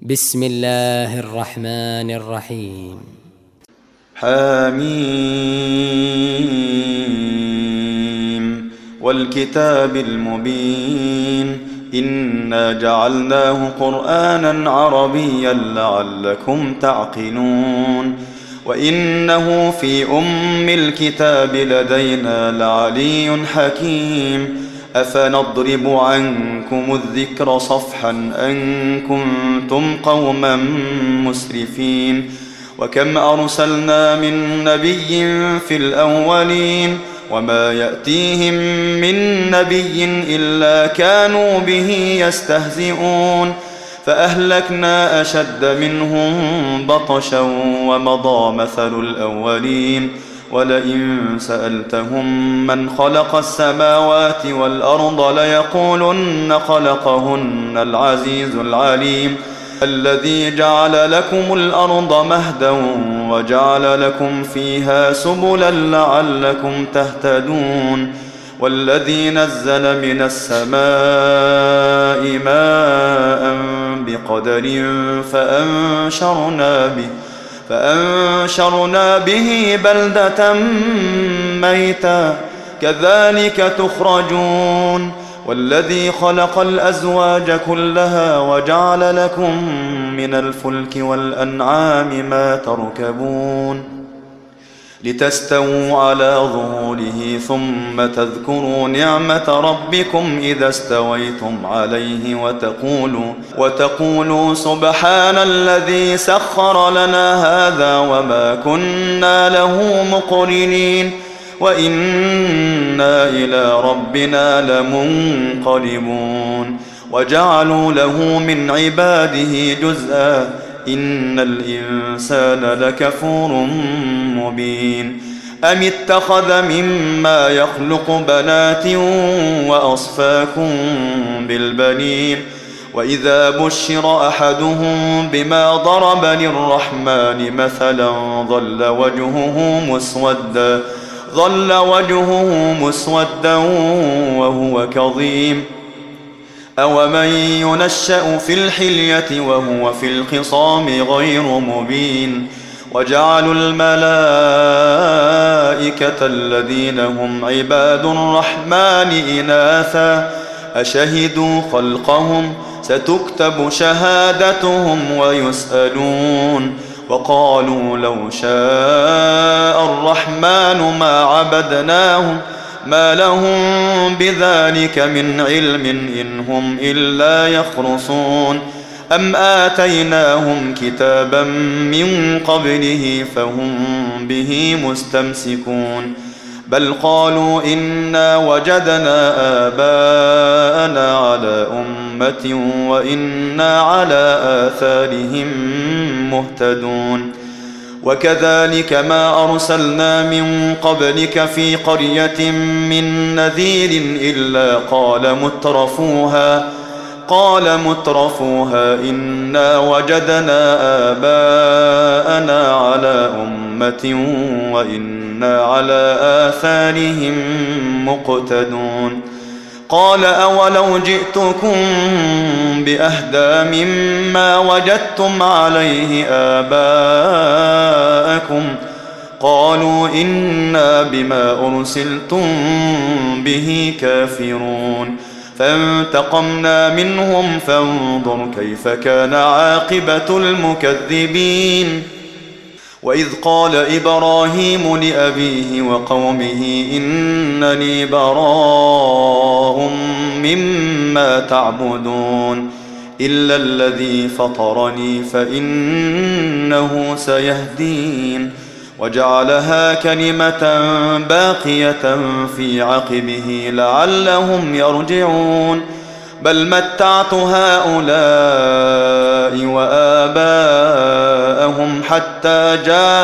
بسم الله الرحمن الرحيم. حميم والكتاب المبين إنا جعلناه قرآنا عربيا لعلكم تعقلون وإنه في أم الكتاب لدينا لعلي حكيم أفنضرب عنكم الذكر صفحا أن كنتم قوما مسرفين وكم أرسلنا من نبي في الأولين وما يأتيهم من نبي إلا كانوا به يستهزئون فأهلكنا أشد منهم بطشا ومضى مثل الأولين ولئن سألتهم من خلق السماوات والأرض ليقولن خلقهن العزيز العليم الذي جعل لكم الأرض مهدا وجعل لكم فيها سبلا لعلكم تهتدون والذي نزل من السماء ماء بقدر فأنشرنا به بلدة ميتا كذلك تخرجون والذي خلق الأزواج كلها وجعل لكم من الفلك والأنعام ما تركبون لتستووا على ظهوره ثم تذكروا نعمة ربكم إذا استويتم عليه وتقولوا سبحان الذي سخر لنا هذا وما كنا له مقرنين وإنا إلى ربنا لمنقلبون وجعلوا له من عباده جزءا إن الإنسان لكفور مبين أم اتخذ مما يخلق بنات وأصفاكم بالبنين وإذا بشر أحدهم بما ضرب للرحمن مثلا ظل وجهه مسودا وهو كظيم أومن ينشأ في الحلية وهو في الخصام غير مبين وجعلوا الملائكة الذين هم عباد الرحمن إناثا أشهدوا خلقهم ستكتب شهادتهم ويسألون وقالوا لو شاء الرحمن ما عبدناهم ما لهم بذلك من علم إن هم إلا يخرصون أم آتيناهم كتابا من قبله فهم به مستمسكون بل قالوا إنا وجدنا آباءنا على أمة وإنا على آثارهم مهتدون وكذلك ما أرسلنا من قبلك في قرية من نذير إلا قال مترفوها إنا وجدنا آباءنا على أمة وإنا على آثارهم مقتدون قال أولو جئتكم بأهدى مما وجدتم عليه آباءكم قالوا إنا بما أرسلتم به كافرون فانتقمنا منهم فانظر كيف كان عاقبة المكذبين وإذ قال إبراهيم لأبيه وقومه إنني براء مما تعبدون إلا الذي فطرني فإنه سيهدين وجعلها كلمة باقية في عقبه لعلهم يرجعون بل متعت هؤلاء وآباءهم حتى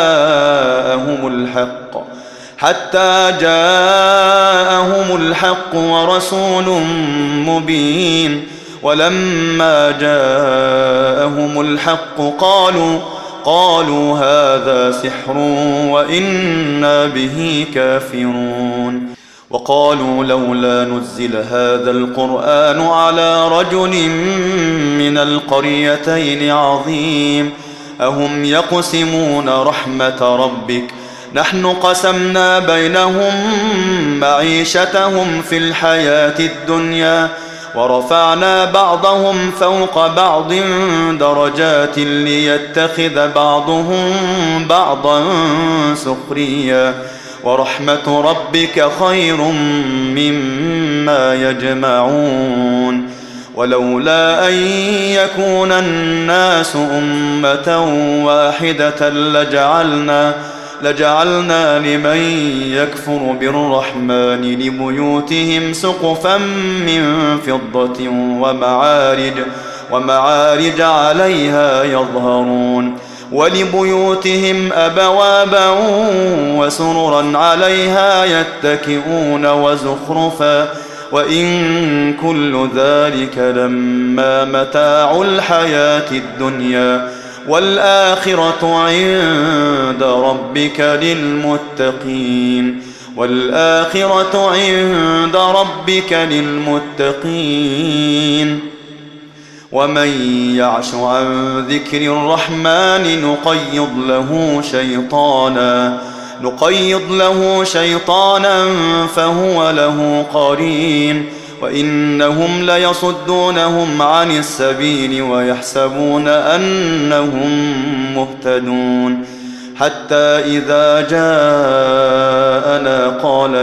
جاءهم الحق ورسول مبين ولما جاءهم الحق قالوا هذا سحر وإنا به كافرون وقالوا لولا نزل هذا القرآن على رجل من القريتين عظيم أهم يقسمون رحمة ربك نحن قسمنا بينهم معيشتهم في الحياة الدنيا ورفعنا بعضهم فوق بعض درجات ليتخذ بعضهم بعضا سخريا ورحمة ربك خير مما يجمعون ولولا أن يكون الناس أمة واحدة لجعلنا لمن يكفر بالرحمن لبيوتهم سقفا من فضة ومعارج عليها يظهرون ولبيوتهم أبوابا وسررا عليها يتكئون وزخرفا وإن كل ذلك لما متاع الحياة الدنيا والآخرة عند ربك للمتقين ومن يعش عن ذكر الرحمن نقيض له شيطانا فهو له قرين وإنهم ليصدونهم عن السبيل ويحسبون أنهم مهتدون حتى إذا جاءنا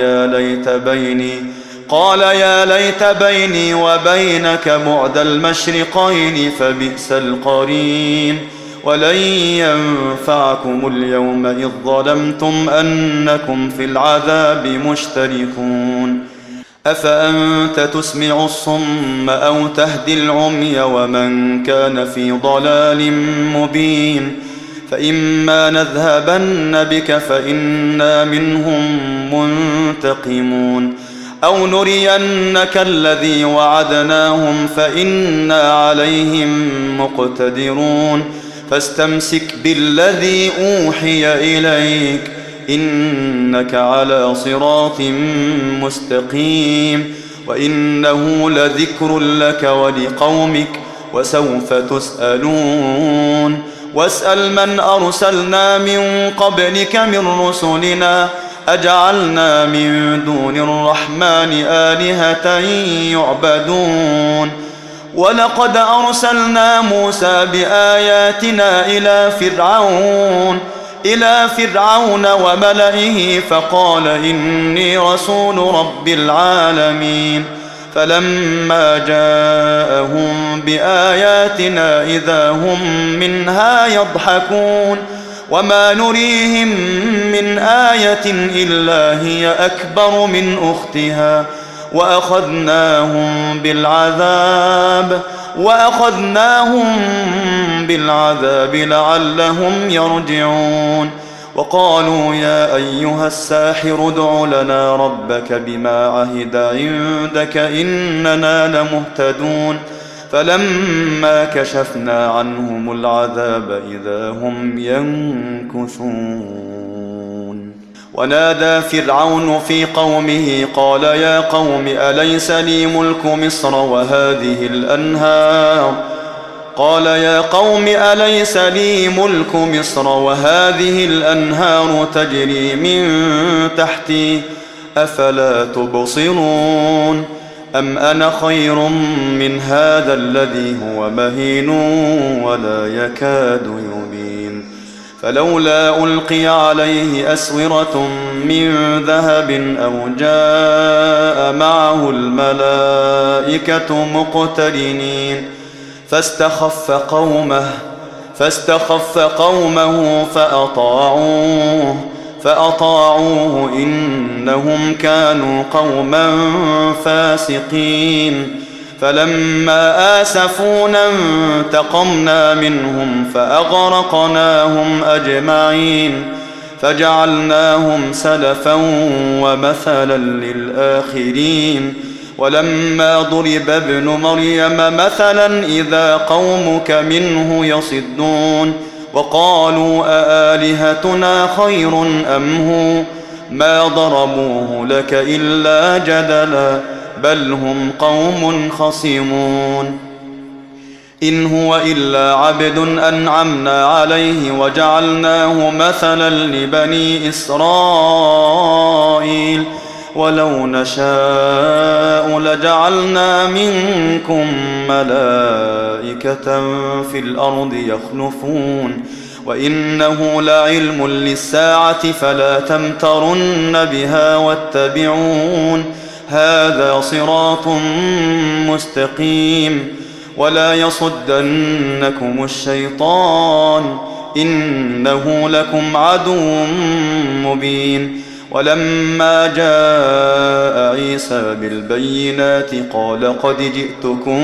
قال يا ليت بيني وبينك بعد المشرقين فبئس القرين ولن ينفعكم اليوم إذ ظلمتم أنكم في العذاب مشتركون أفأنت تسمع الصم أو تهدي العمي ومن كان في ضلال مبين فإما نذهبن بك فإنا منهم منتقمون أو نرينك الذي وعدناهم فإنا عليهم مقتدرون فاستمسك بالذي أوحي إليك إنك على صراط مستقيم وإنه لذكر لك ولقومك وسوف تسألون واسأل من أرسلنا من قبلك من رسلنا أجعلنا من دون الرحمن آلهة يعبدون ولقد أرسلنا موسى بآياتنا إلى فرعون وملئه فقال إني رسول رب العالمين فلما جاءهم بآياتنا إذا هم منها يضحكون وما نريهم من آية إلا هي أكبر من أختها وأخذناهم بالعذاب لعلهم يرجعون وقالوا يا أيها الساحر ادع لنا ربك بما عهد عندك إننا لمهتدون فلما كشفنا عنهم العذاب إذا هم ينكثون ونادى فرعون في قومه قال يا قوم أليس لي ملك مصر وهذه الأنهار تجري من تحتي أفلا تبصرون أم أنا خير من هذا الذي هو مهين ولا يكاد يبين فلولا ألقي عليه أسورة من ذهب أو جاء معه الملائكة مقترنين فاستخف قومه فأطاعوه إنهم كانوا قوما فاسقين فلما آسفونا انتقمنا منهم فأغرقناهم أجمعين فجعلناهم سلفا ومثلا للآخرين ولما ضرب ابن مريم مثلا إذا قومك منه يصدون وقالوا أآلهتنا خير أم هو ما ضربوه لك إلا جدلا بل هم قوم خصمون إن هو إلا عبد أنعمنا عليه وجعلناه مثلا لبني إسرائيل ولو نشاء لجعلنا منكم ملائكة في الأرض يخلفون وإنه لعلم للساعة فلا تمترن بها واتبعون هذا صراط مستقيم ولا يصدنكم الشيطان إنه لكم عدو مبين ولما جاء عيسى بالبينات قال قد جئتكم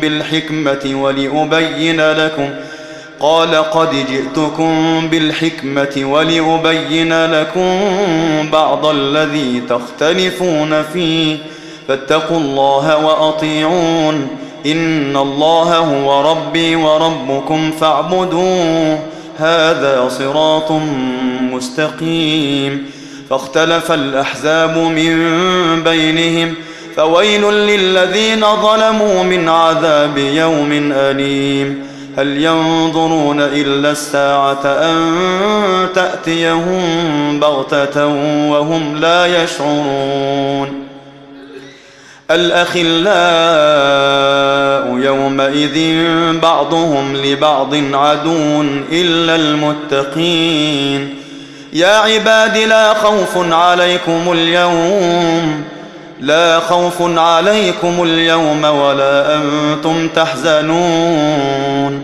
بالحكمة ولأبين لكم بعض الذي تختلفون فيه فاتقوا الله وأطيعون إن الله هو ربي وربكم فاعبدوه هذا صراط مستقيم فاختلف الأحزاب من بينهم فويل للذين ظلموا من عذاب يوم أليم هل ينظرون إلا الساعة أن تأتيهم بغتة وهم لا يشعرون الأخلاء يومئذ بعضهم لبعض عدو إلا المتقين يا عباد لا خوف عليكم اليوم ولا أنتم تحزنون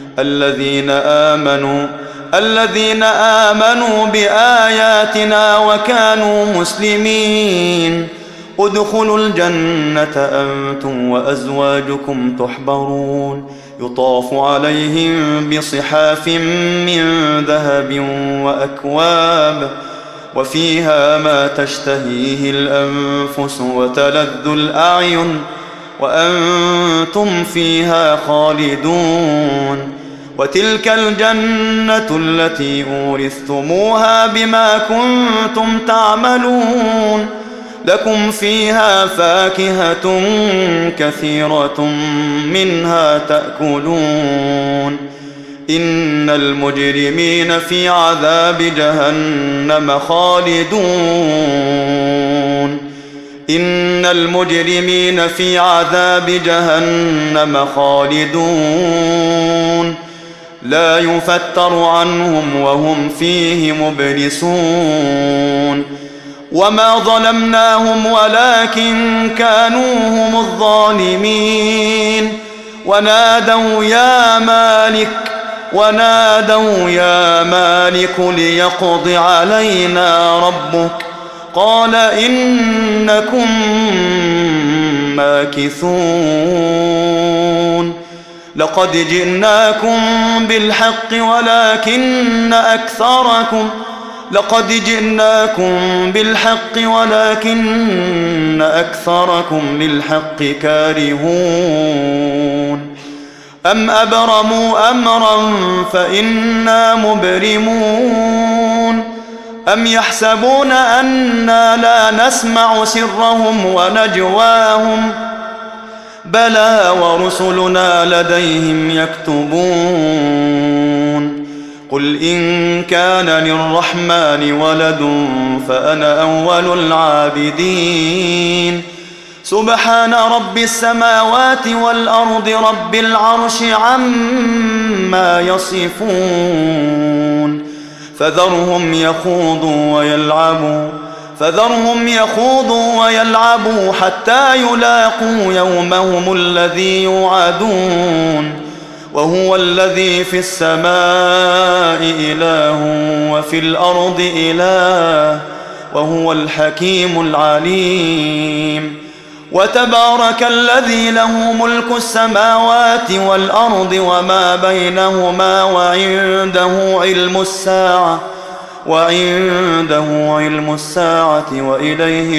الذين آمنوا بآياتنا وكانوا مسلمين ادخلوا الجنة أنتم وأزواجكم تحبرون يطاف عليهم بصحاف من ذهب وأكواب وفيها ما تشتهيه الأنفس وتلذ الأعين وأنتم فيها خالدون وتلك الجنة التي أورثتموها بما كنتم تعملون لكم فيها فاكهة كثيرة منها تأكلون إن المجرمين في عذاب جهنم خالدون لا يفتر عنهم وهم فيه مبلسون وما ظلمناهم ولكن كانوا هم الظالمين ونادوا يا مالك ليقض علينا ربك قال إنكم ماكثون لقد جئناكم بالحق ولكن أكثركم للحق كارهون أم أبرموا أمرا فإنا مبرمون أم يحسبون أنا لا نسمع سرهم ونجواهم بلى ورسلنا لديهم يكتبون قل إن كان للرحمن ولد فأنا أول العابدين سبحان رب السماوات والأرض رب العرش عما يصفون فذرهم يخوضوا ويلعبوا حتى يلاقوا يومهم الذي يوعدون وهو الذي في السماء إله وفي الأرض إله وهو الحكيم العليم وتبارك الذي له ملك السماوات والأرض وما بينهما وعنده علم الساعة وإليه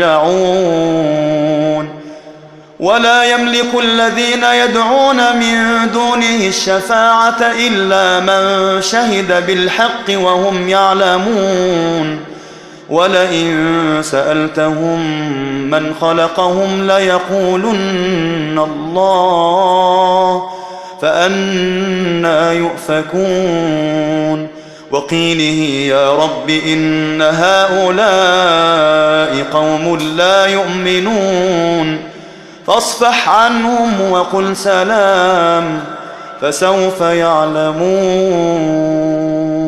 ترجعون ولا يملك الذين يدعون من دونه الشفاعة إلا من شهد بالحق وهم يعلمون ولئن سألتهم من خلقهم ليقولن الله فأنى يؤفكون وقيله يا رب إن هؤلاء قوم لا يؤمنون فاصفح عنهم وقل سلام فسوف يعلمون